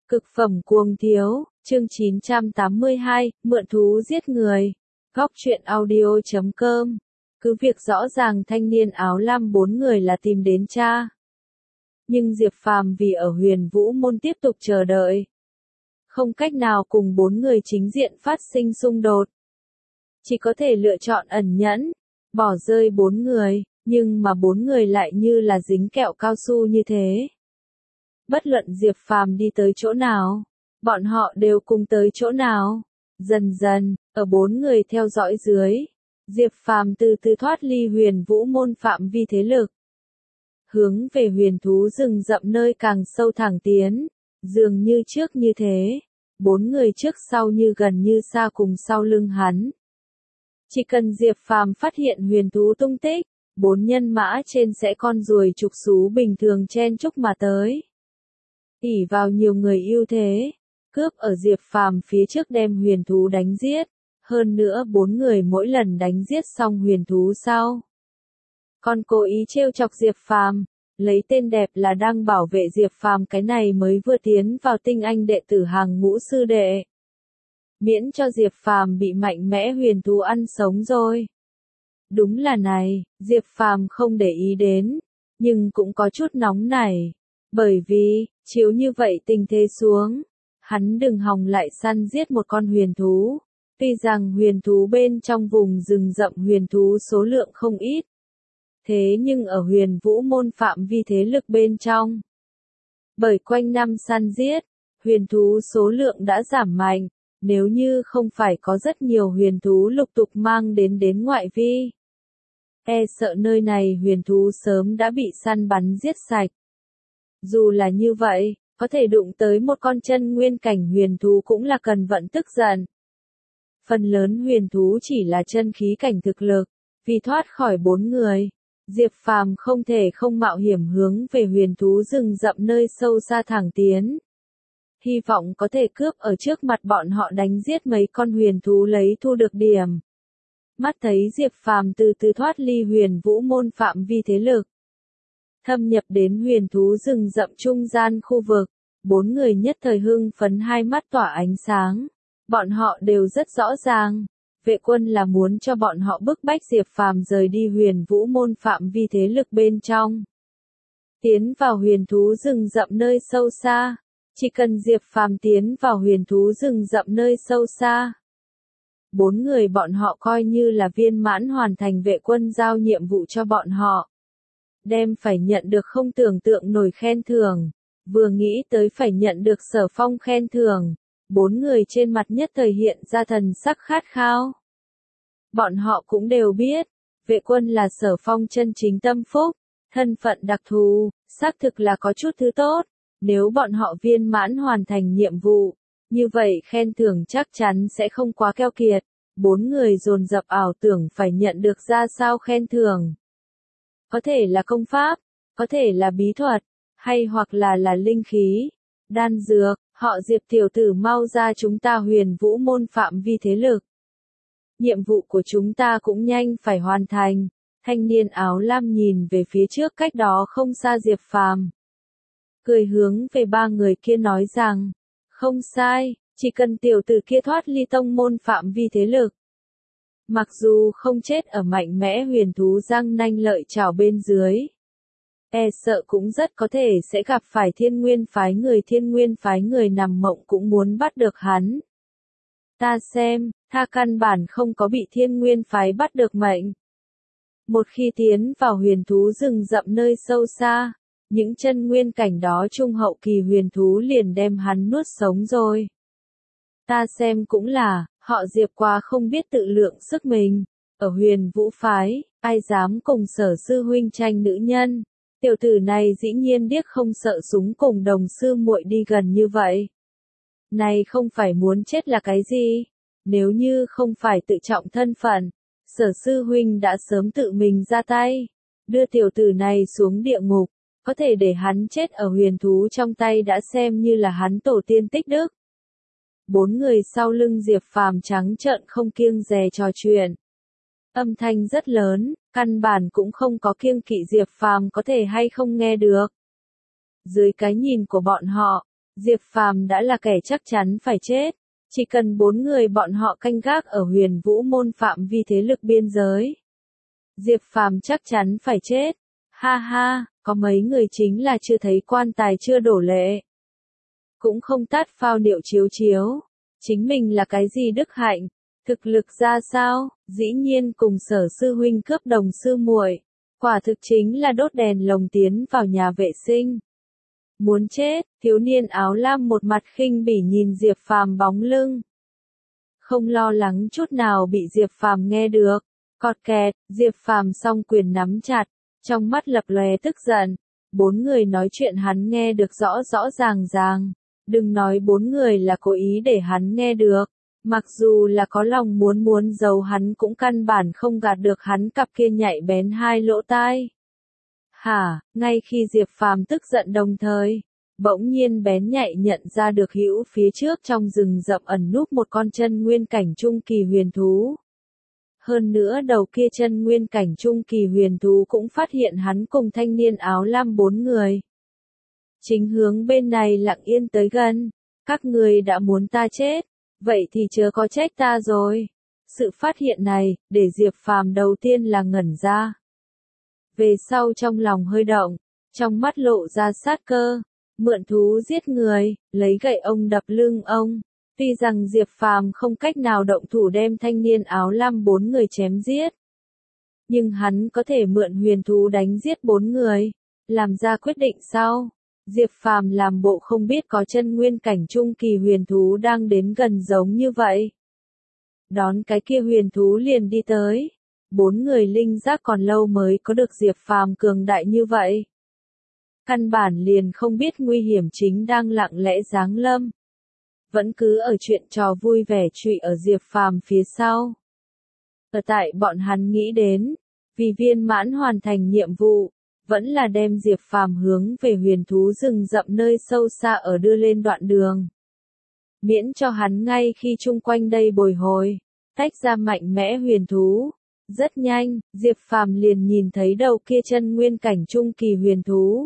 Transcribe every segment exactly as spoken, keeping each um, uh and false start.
Cực phẩm cuồng thiếu, chương chín trăm tám mươi hai, mượn thú giết người. Góc truyện audio chấm com. Cứ việc rõ ràng thanh niên áo lam bốn người là tìm đến cha. Nhưng Diệp Phàm vì ở Huyền Vũ Môn tiếp tục chờ đợi. Không cách nào cùng bốn người chính diện phát sinh xung đột. Chỉ có thể lựa chọn ẩn nhẫn, bỏ rơi bốn người, nhưng mà bốn người lại như là dính kẹo cao su như thế. Bất luận Diệp Phàm đi tới chỗ nào, bọn họ đều cùng tới chỗ nào. Dần dần, ở bốn người theo dõi dưới, Diệp Phàm từ từ thoát ly Huyền Vũ Môn phạm vi thế lực. Hướng về huyền thú rừng rậm nơi càng sâu thẳng tiến, dường như trước như thế, bốn người trước sau như gần như xa cùng sau lưng hắn. Chỉ cần Diệp Phàm phát hiện huyền thú tung tích, bốn nhân mã trên sẽ con ruồi trục xú bình thường chen chúc mà tới. ỷ vào nhiều người ưu thế, cướp ở Diệp Phàm phía trước đem huyền thú đánh giết, hơn nữa bốn người mỗi lần đánh giết xong huyền thú sau. Còn cố ý trêu chọc Diệp Phàm, lấy tên đẹp là đang bảo vệ Diệp Phàm cái này mới vừa tiến vào tinh anh đệ tử hàng ngũ sư đệ. Miễn cho Diệp Phàm bị mạnh mẽ huyền thú ăn sống rồi. Đúng là này, Diệp Phàm không để ý đến, nhưng cũng có chút nóng nảy. Bởi vì, chiếu như vậy tình thế xuống, hắn đừng hòng lại săn giết một con huyền thú. Tuy rằng huyền thú bên trong vùng rừng rậm huyền thú số lượng không ít. Thế nhưng ở Huyền Vũ Môn phạm vi thế lực bên trong, bởi quanh năm săn giết, huyền thú số lượng đã giảm mạnh, nếu như không phải có rất nhiều huyền thú lục tục mang đến đến ngoại vi. E sợ nơi này huyền thú sớm đã bị săn bắn giết sạch. Dù là như vậy, có thể đụng tới một con chân nguyên cảnh huyền thú cũng là cần vận tức giận. Phần lớn huyền thú chỉ là chân khí cảnh thực lực, vì thoát khỏi bốn người. Diệp Phàm không thể không mạo hiểm hướng về huyền thú rừng rậm nơi sâu xa thẳng tiến. Hy vọng có thể cướp ở trước mặt bọn họ đánh giết mấy con huyền thú lấy thu được điểm. Mắt thấy Diệp Phàm từ từ thoát ly Huyền Vũ Môn phạm vi thế lực. Thâm nhập đến huyền thú rừng rậm trung gian khu vực, bốn người nhất thời hưng phấn hai mắt tỏa ánh sáng. Bọn họ đều rất rõ ràng. Vệ quân là muốn cho bọn họ bức bách Diệp Phàm rời đi huyền vũ môn phạm vi thế lực bên trong. Tiến vào huyền thú rừng rậm nơi sâu xa. Chỉ cần Diệp Phàm tiến vào huyền thú rừng rậm nơi sâu xa. Bốn người bọn họ coi như là viên mãn hoàn thành vệ quân giao nhiệm vụ cho bọn họ. Đem phải nhận được không tưởng tượng nổi khen thưởng. Vừa nghĩ tới phải nhận được Sở Phong khen thưởng. Bốn người trên mặt nhất thời hiện ra thần sắc khát khao. Bọn họ cũng đều biết, vệ quân là Sở Phong chân chính tâm phúc, thân phận đặc thù, xác thực là có chút thứ tốt. Nếu bọn họ viên mãn hoàn thành nhiệm vụ, như vậy khen thưởng chắc chắn sẽ không quá keo kiệt. Bốn người dồn dập ảo tưởng phải nhận được ra sao khen thưởng. Có thể là công pháp, có thể là bí thuật, hay hoặc là là linh khí, đan dược. Họ Diệp tiểu tử mau ra chúng ta huyền vũ môn phạm vi thế lực. Nhiệm vụ của chúng ta cũng nhanh phải hoàn thành. Thanh niên áo lam nhìn về phía trước cách đó không xa Diệp Phàm. Cười hướng về ba người kia nói rằng, không sai, chỉ cần tiểu tử kia thoát ly tông môn phạm vi thế lực. Mặc dù không chết ở mạnh mẽ huyền thú răng nanh lợi chảo bên dưới. E sợ cũng rất có thể sẽ gặp phải thiên nguyên phái người thiên nguyên phái người nằm mộng cũng muốn bắt được hắn. Ta xem, tha căn bản không có bị thiên nguyên phái bắt được mệnh. Một khi tiến vào huyền thú rừng rậm nơi sâu xa, những chân nguyên cảnh đó trung hậu kỳ huyền thú liền đem hắn nuốt sống rồi. Ta xem cũng là, họ Diệp quá không biết tự lượng sức mình. Ở huyền vũ phái, ai dám cùng Sở sư huynh tranh nữ nhân. Tiểu tử này dĩ nhiên điếc không sợ súng cùng đồng sư muội đi gần như vậy. Này không phải muốn chết là cái gì? Nếu như không phải tự trọng thân phận, Sở sư huynh đã sớm tự mình ra tay, đưa tiểu tử này xuống địa ngục, có thể để hắn chết ở huyền thú trong tay đã xem như là hắn tổ tiên tích đức. Bốn người sau lưng Diệp Phàm trắng trợn không kiêng dè trò chuyện. Âm thanh rất lớn, căn bản cũng không có kiêng kỵ Diệp Phàm có thể hay không nghe được. Dưới cái nhìn của bọn họ, Diệp Phàm đã là kẻ chắc chắn phải chết. Chỉ cần bốn người bọn họ canh gác ở Huyền Vũ môn phạm vi thế lực biên giới. Diệp Phàm chắc chắn phải chết. Ha ha, có mấy người chính là chưa thấy quan tài chưa đổ lệ. Cũng không tát phao điệu chiếu chiếu. Chính mình là cái gì đức hạnh, thực lực ra sao, dĩ nhiên cùng Sở sư huynh cướp đồng sư muội. Quả thực chính là đốt đèn lồng tiến vào nhà vệ sinh. Muốn chết, thiếu niên áo lam một mặt khinh bỉ nhìn Diệp Phàm bóng lưng. Không lo lắng chút nào bị Diệp Phàm nghe được. Cọt kẹt, Diệp Phàm song quyền nắm chặt, trong mắt lập lòe tức giận. Bốn người nói chuyện hắn nghe được rõ rõ ràng ràng. Đừng nói bốn người là cố ý để hắn nghe được. Mặc dù là có lòng muốn muốn giấu hắn cũng căn bản không gạt được hắn cặp kia nhạy bén hai lỗ tai. Hả, ngay khi Diệp Phàm tức giận đồng thời, bỗng nhiên bén nhạy nhận ra được hữu phía trước trong rừng rậm ẩn núp một con chân nguyên cảnh trung kỳ huyền thú. Hơn nữa đầu kia chân nguyên cảnh trung kỳ huyền thú cũng phát hiện hắn cùng thanh niên áo lam bốn người. Chính hướng bên này lặng yên tới gần. Các người đã muốn ta chết, vậy thì chớ có trách ta rồi. Sự phát hiện này, để Diệp Phàm đầu tiên là ngẩn ra. Về sau trong lòng hơi động, trong mắt lộ ra sát cơ, mượn thú giết người, lấy gậy ông đập lưng ông. Tuy rằng Diệp Phàm không cách nào động thủ đem thanh niên áo lam bốn người chém giết, nhưng hắn có thể mượn huyền thú đánh giết bốn người, làm ra quyết định sau. Diệp Phàm làm bộ không biết có chân nguyên cảnh trung kỳ huyền thú đang đến gần giống như vậy. Đón cái kia huyền thú liền đi tới. Bốn người linh giác còn lâu mới có được Diệp Phàm cường đại như vậy. Căn bản liền không biết nguy hiểm chính đang lặng lẽ giáng lâm. Vẫn cứ ở chuyện trò vui vẻ trụy ở Diệp Phàm phía sau. Ở tại bọn hắn nghĩ đến, vì viên mãn hoàn thành nhiệm vụ, vẫn là đem Diệp Phàm hướng về huyền thú rừng rậm nơi sâu xa ở đưa lên đoạn đường. Miễn cho hắn ngay khi chung quanh đây bồi hồi, tách ra mạnh mẽ huyền thú. Rất nhanh, Diệp Phàm liền nhìn thấy đầu kia chân nguyên cảnh trung kỳ huyền thú.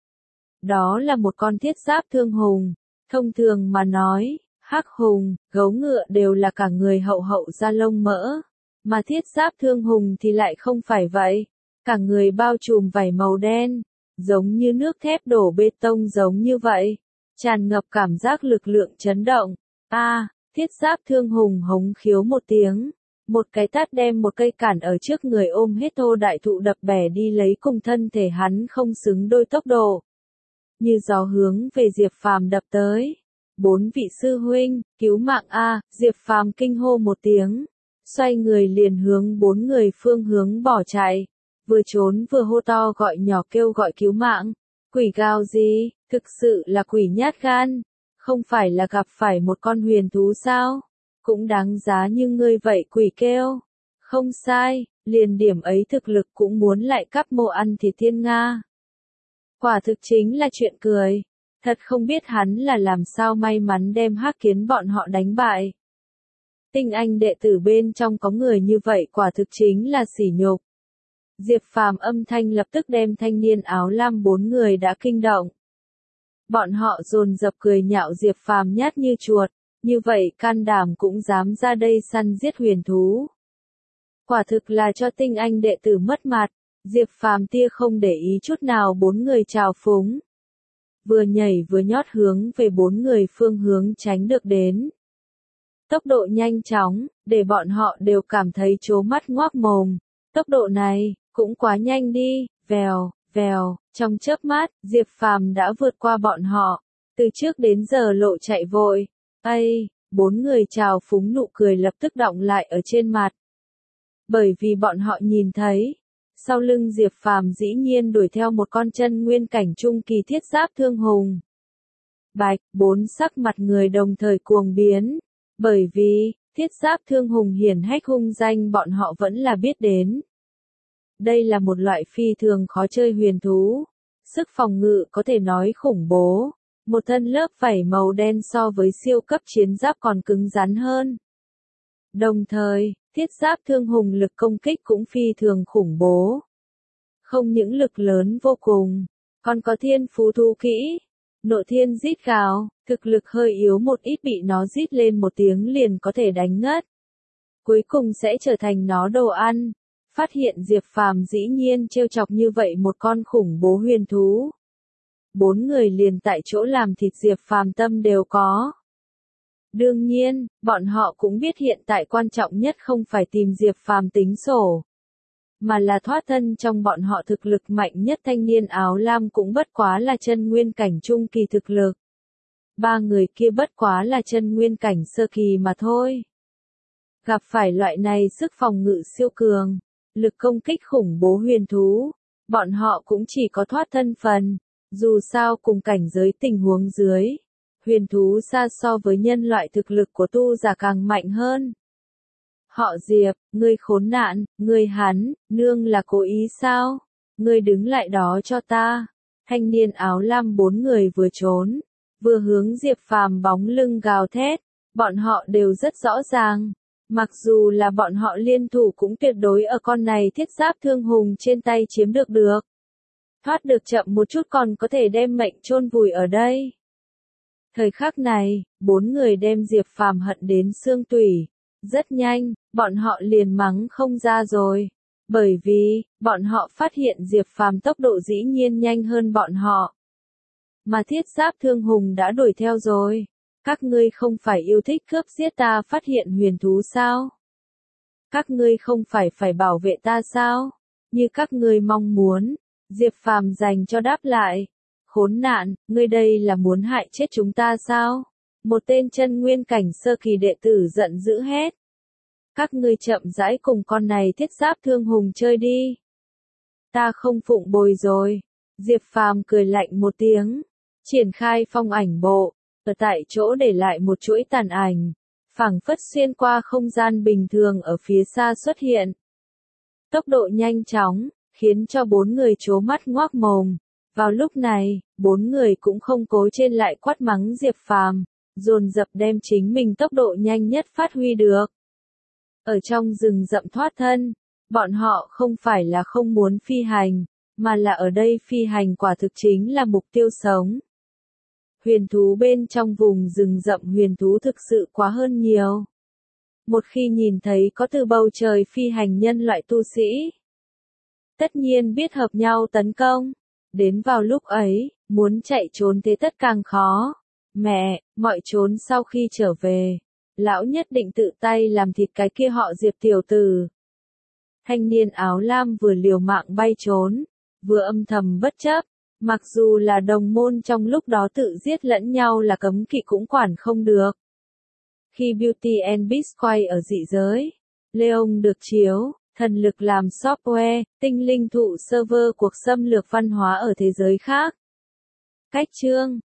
Đó là một con thiết giáp thương hùng. Thông thường mà nói, hắc hùng, gấu ngựa đều là cả người hậu hậu da lông mỡ. Mà thiết giáp thương hùng thì lại không phải vậy. Cả người bao trùm vảy màu đen, giống như nước thép đổ bê tông giống như vậy. Tràn ngập cảm giác lực lượng chấn động. A, à, thiết giáp thương hùng hống khiếu một tiếng. Một cái tát đem một cây cản ở trước người ôm hết thô đại thụ đập bẻ đi lấy cùng thân thể hắn không xứng đôi tốc độ. Như gió hướng về Diệp Phàm đập tới. Bốn vị sư huynh, cứu mạng a, Diệp Phàm kinh hô một tiếng. Xoay người liền hướng bốn người phương hướng bỏ chạy. Vừa trốn vừa hô to gọi nhỏ kêu gọi cứu mạng. Quỷ gào gì, thực sự là quỷ nhát gan. Không phải là gặp phải một con huyền thú sao? Cũng đáng giá như ngươi vậy quỷ kêu. Không sai, liền điểm ấy thực lực cũng muốn lại cắp mộ ăn thịt thiên Nga. Quả thực chính là chuyện cười. Thật không biết hắn là làm sao may mắn đem Hắc Kiến bọn họ đánh bại. Tinh anh đệ tử bên trong có người như vậy quả thực chính là sỉ nhục. Diệp Phàm âm thanh lập tức đem thanh niên áo lam bốn người đã kinh động. Bọn họ dồn dập cười nhạo Diệp Phàm nhát như chuột. Như vậy can đảm cũng dám ra đây săn giết huyền thú. Quả thực là cho tinh anh đệ tử mất mặt. Diệp Phàm tia không để ý chút nào bốn người trào phúng. Vừa nhảy vừa nhót hướng về bốn người phương hướng tránh được đến. Tốc độ nhanh chóng, để bọn họ đều cảm thấy trố mắt ngoác mồm. Tốc độ này, cũng quá nhanh đi, vèo, vèo, trong chớp mắt, Diệp Phàm đã vượt qua bọn họ. Từ trước đến giờ lộ chạy vội. Ây, bốn người trào phúng nụ cười lập tức đọng lại ở trên mặt. Bởi vì bọn họ nhìn thấy, sau lưng Diệp Phàm dĩ nhiên đuổi theo một con chân nguyên cảnh trung kỳ thiết giáp thương hùng. Bạch, bốn sắc mặt người đồng thời cuồng biến, bởi vì, thiết giáp thương hùng hiển hách hung danh bọn họ vẫn là biết đến. Đây là một loại phi thường khó chơi huyền thú, sức phòng ngự có thể nói khủng bố. Một thân lớp vảy màu đen so với siêu cấp chiến giáp còn cứng rắn hơn. Đồng thời, thiết giáp thương hùng lực công kích cũng phi thường khủng bố. Không những lực lớn vô cùng, còn có thiên phú thú kỹ. Nộ thiên rít gào, thực lực hơi yếu một ít bị nó rít lên một tiếng liền có thể đánh ngất. Cuối cùng sẽ trở thành nó đồ ăn. Phát hiện Diệp Phàm dĩ nhiên trêu chọc như vậy một con khủng bố huyền thú. Bốn người liền tại chỗ làm thịt Diệp Phàm tâm đều có. Đương nhiên, bọn họ cũng biết hiện tại quan trọng nhất không phải tìm Diệp Phàm tính sổ, mà là thoát thân trong bọn họ thực lực mạnh nhất thanh niên áo lam cũng bất quá là chân nguyên cảnh trung kỳ thực lực. Ba người kia bất quá là chân nguyên cảnh sơ kỳ mà thôi. Gặp phải loại này sức phòng ngự siêu cường, lực công kích khủng bố huyền thú, bọn họ cũng chỉ có thoát thân phần, dù sao cùng cảnh giới tình huống dưới. Huyền thú xa so với nhân loại thực lực của tu giả càng mạnh hơn. Họ Diệp, ngươi khốn nạn, ngươi hắn, nương là cố ý sao? Ngươi đứng lại đó cho ta. Thanh niên áo lam bốn người vừa trốn, vừa hướng Diệp Phàm bóng lưng gào thét. Bọn họ đều rất rõ ràng. Mặc dù là bọn họ liên thủ cũng tuyệt đối ở con này thiết giáp thương hùng trên tay chiếm được được. Thoát được chậm một chút còn có thể đem mệnh chôn vùi ở đây. Thời khắc này, bốn người đem Diệp Phàm hận đến xương tủy. Rất nhanh, bọn họ liền mắng không ra rồi. Bởi vì, bọn họ phát hiện Diệp Phàm tốc độ dĩ nhiên nhanh hơn bọn họ. Mà thiết giáp thương hùng đã đuổi theo rồi. Các ngươi không phải yêu thích cướp giết ta phát hiện huyền thú sao? Các ngươi không phải phải bảo vệ ta sao? Như các ngươi mong muốn. Diệp Phàm dành cho đáp lại. Khốn nạn, ngươi đây là muốn hại chết chúng ta sao? Một tên chân nguyên cảnh sơ kỳ đệ tử giận dữ hét. Các ngươi chậm rãi cùng con này thiết giáp thương hùng chơi đi. Ta không phụng bồi rồi. Diệp Phàm cười lạnh một tiếng. Triển khai phong ảnh bộ. Ở tại chỗ để lại một chuỗi tàn ảnh. Phảng phất xuyên qua không gian bình thường ở phía xa xuất hiện. Tốc độ nhanh chóng, khiến cho bốn người trố mắt ngoác mồm. Vào lúc này, bốn người cũng không cố trên lại quát mắng Diệp Phàm, dồn dập đem chính mình tốc độ nhanh nhất phát huy được. Ở trong rừng rậm thoát thân, bọn họ không phải là không muốn phi hành, mà là ở đây phi hành quả thực chính là mục tiêu sống. Huyền thú bên trong vùng rừng rậm huyền thú thực sự quá hơn nhiều. Một khi nhìn thấy có từ bầu trời phi hành nhân loại tu sĩ, tất nhiên biết hợp nhau tấn công. Đến vào lúc ấy, muốn chạy trốn thế tất càng khó. Mẹ, mọi trốn sau khi trở về, lão nhất định tự tay làm thịt cái kia họ Diệp tiểu tử. Thanh niên áo lam vừa liều mạng bay trốn, vừa âm thầm bất chấp. Mặc dù là đồng môn trong lúc đó tự giết lẫn nhau là cấm kỵ cũng quản không được. Khi Beauty and Beast quay ở dị giới, Leon được chiếu, thần lực làm software, tinh linh thụ server cuộc xâm lược văn hóa ở thế giới khác. Cách chương